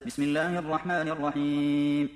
بسم الله الرحمن الرحيم.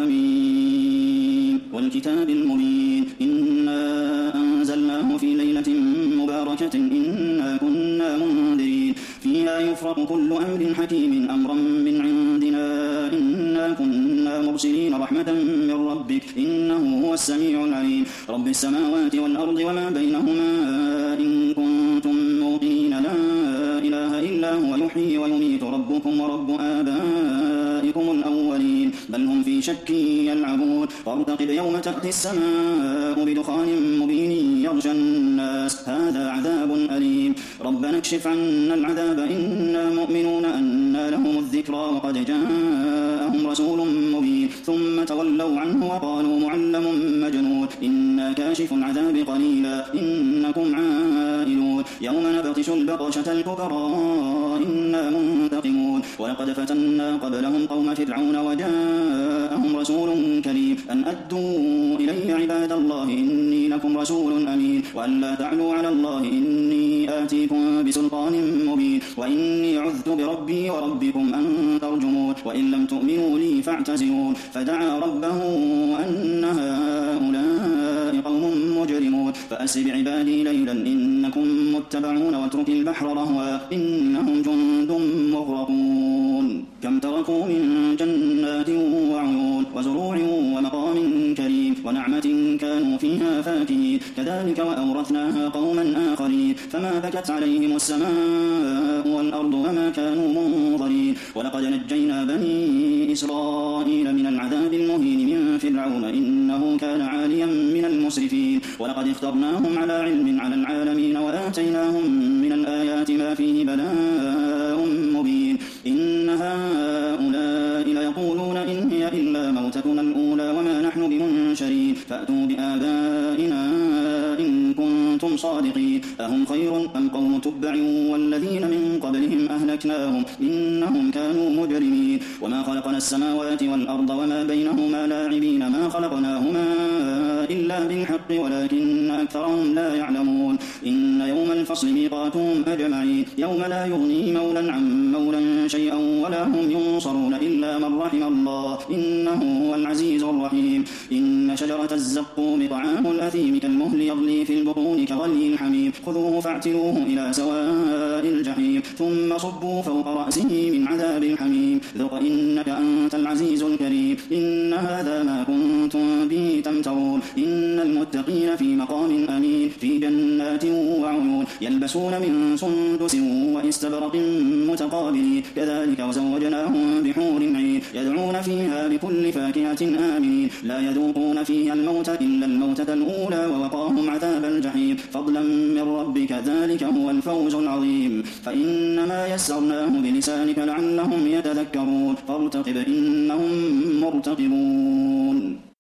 حميم والكتاب المبين إنا أنزلناه في ليلة مباركة إنا كنا منذرين فيها يفرق كل أمر حكيم أمرا من عندنا إنا كنا مرسلين رحمة من ربك إنه هو السميع العليم رب السماوات والأرض وما بينهما إن كنتم موقنين لا إله إلا هو يحيي ويميت ربكم ورب آبائكم الأولين بل هم في شك يلعبون فارتقب يوم تأتي السماء بدخان مبين يغشى الناس هذا عذاب أليم ربنا اكشف عنا العذاب إنا مؤمنون أنى لهم الذكرى وقد جاءهم رسول مبين ثم تولوا عنه وقالوا معلم مجنون إنا كاشف العذاب قليلا إنكم عائلون يوم نبطش البطشة الكبرى إنا منتقمون ولقد فتنا قبلهم قوم فرعون وجاءهم رسول كريم أن أدوا إلي عباد الله إني لكم رسول أمين وأن لا تعلوا على الله إني آتيكم بسلطان مبين وإني عذت بربي وربكم أن ترجمون وإن لم تؤمنوا لي فاعتزلون فدعا ربه أن هؤلاء قوم مجرمون فأسر بعبادي ليلا إنكم متبعون واترك البحر رهوا إنهم جند مغرقون كم تركوا من جنات وعيون وزروع ومقام كريم ونعمة كانوا فيها فاكهين كذلك وأورثناها قوما آخرين فما بكت عليهم السماء والأرض وما كانوا منظرين ولقد نجينا بني إسرائيل من العذاب المهين من فرعون إنه كان عاليا من المسرفين ولقد اخترناهم على علم على العالمين وآتيناهم من الآيات ما فيه بلاء مبين إن هؤلاء ليقولون إن هي إلا موتتنا الأولى وما نحن بمنشرين فأتوا بآبائنا إن كنتم صادقين أهم خير أم قوم تبع والذين من قبلهم أهلكناهم إنهم كانوا مجرمين وما خلقنا السماوات والأرض وما بينهما لاعبين ما خلقناهما إلا بالحق ولكن أكثرهم لا يعلمون إن يوم الفصل ميقاتهم أجمعين يوم لا يغني مولا عن مولا شيئا ولا هم ينصرون إلا من رحم الله إنه هو العزيز الرحيم إن شجرة الزقوم طعام الأثيم كالمهل يغلي في البطون كغلي الحميم خذوه فاعتلوه إلى سواء الجحيم ثم صبوا فوق رأسه من عذاب الحميم ذق إنك أنت العزيز الكريم إن هذا ما كنتم به تمترون إن المتقين في مقام أمين في جنات وعيون يلبسون من سندس وإستبرق متقابلين كذلك وزوجناهم بحور عين يدعون فيها بكل فاكهة آمنين لا يذوقون فيها الموت إلا الموتة الأولى ووقاهم عذاب الجحيم فضلا من ربك ذلك هو الفوز العظيم فإنما يسرناه بلسانك لعلهم يتذكرون فارتقب إنهم مرتقبون